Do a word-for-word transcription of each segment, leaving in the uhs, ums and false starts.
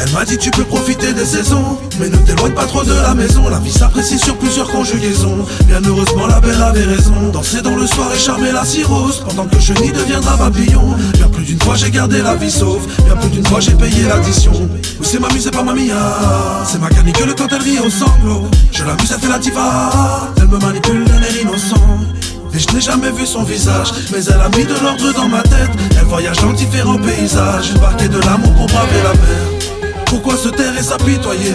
Elle m'a dit tu peux profiter des saisons, mais ne t'éloigne pas trop de la maison. La vie s'apprécie sur plusieurs conjugaisons. Bien heureusement la belle avait raison. Danser dans le soir et charmer la cirrhose, pendant que le chenille deviendra papillon. Bien plus d'une fois j'ai gardé la vie sauve. Bien plus d'une fois j'ai payé l'addition. Oui c'est mamie, c'est pas mamie, ah. C'est ma canicule quand elle rit au sanglot. Je l'amuse, elle fait la diva. Elle me manipule d'un air innocent. Et je n'ai jamais vu son visage, mais elle a mis de l'ordre dans ma tête. Elle voyage dans différents paysages, embarquée de l'amour pour braver la mer. Pourquoi se taire et s'apitoyer?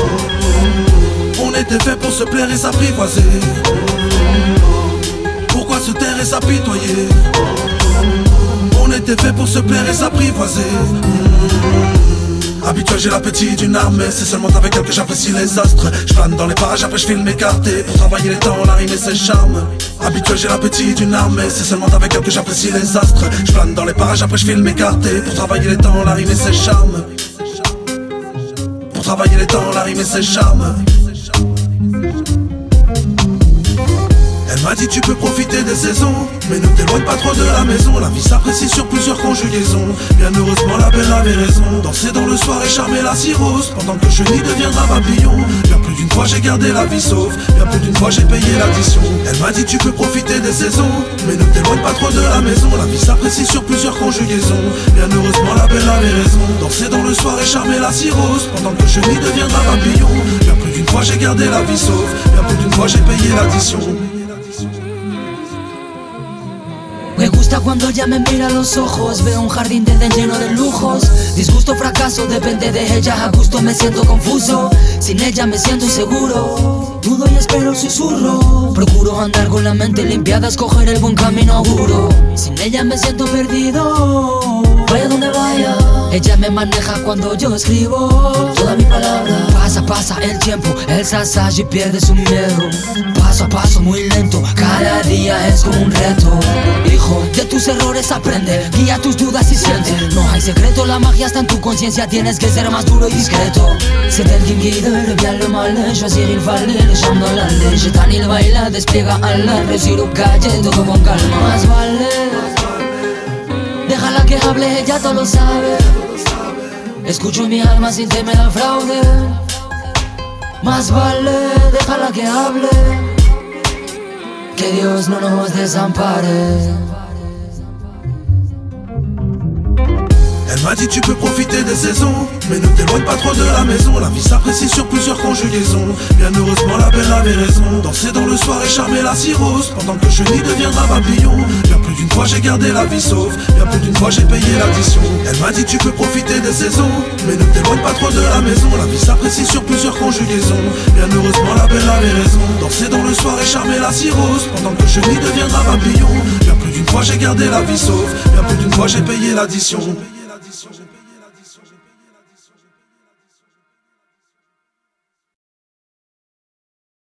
On était fait pour se plaire et s'apprivoiser. Pourquoi se taire et s'apitoyer? On était fait pour se plaire et s'apprivoiser. Habituel, j'ai l'appétit d'une armée. C'est seulement avec elle que j'apprécie les astres. Je plane dans les parages, après je file m'écarter. Pour travailler les temps, la rime et ses charmes. Habituel, j'ai l'appétit d'une armée. C'est seulement avec elle que j'apprécie les astres. Je plane dans les parages, après je file m'écarter. Pour travailler les temps, la rime et ses charmes. Pour travailler les temps, la rime et ses charmes. Elle m'a dit tu peux profiter des saisons, mais ne t'éloigne pas trop de la maison. La vie s'apprécie sur plusieurs conjugaisons. Bien heureusement la belle avait raison. Danser dans le soir et charmer la cirrhose, pendant que le chenille deviendra papillon. Bien plus d'une fois j'ai gardé la vie sauve. Bien plus d'une fois j'ai payé l'addition. Elle m'a dit tu peux profiter des saisons, mais ne t'éloigne pas trop de la maison. La vie s'apprécie sur plusieurs conjugaisons. Bien heureusement la belle avait raison. Danser dans le soir et charmer la cirrhose, pendant que le chenille deviendra papillon. Bien plus d'une fois j'ai gardé la vie sauve. Bien plus d'une fois j'ai payé l'addition. Me gusta cuando ella me mira a los ojos. Veo un jardín de Edén lleno de lujos. Disgusto, fracaso, depende de ella. A gusto me siento confuso. Sin ella me siento inseguro. Dudo y espero el susurro. Procuro andar con la mente limpiada, escoger el buen camino auguro. Sin ella me siento perdido. Vaya donde vaya, ella me maneja cuando yo escribo. Toda mi palabra. Pasa, pasa el tiempo, el sasaje pierde su miedo. Paso a paso muy lento, cada día es como un reto. Hijo, de tus errores aprende, guía tus dudas y siente. No hay secreto, la magia está en tu conciencia. Tienes que ser más duro y discreto. C'est elle qui me guide, le bien, le mal. Choisir il fallait, le chant dans l'allée. Jetan il baila, despliega ala. Réussir au calle, todo con calma. Más vale, déjala que hable, ella todo lo sabe. Escucho mi alma sin temer al fraude. Más vale, déjala que hable. Que Dios no nos desampare. Elle m'a dit tu peux profiter des saisons, mais ne t'éloigne pas trop de la maison. La vie s'apprécie sur plusieurs conjugaisons. Bien heureusement la belle avait raison. Danser dans le soir et charmer la cirrhose, pendant que le chenille deviendra papillon. Bien plus d'une fois j'ai gardé la vie sauve. Bien plus d'une fois j'ai payé l'addition. Elle m'a dit tu peux profiter des saisons, mais ne t'éloigne pas trop de la maison. La vie s'apprécie sur plusieurs conjugaisons. Bien heureusement la belle avait raison. Danser dans le soir et charmer la cirrhose, pendant que le chenille deviendra papillon. Bien plus d'une fois j'ai gardé la vie sauve. Bien plus d'une fois j'ai payé l'addition.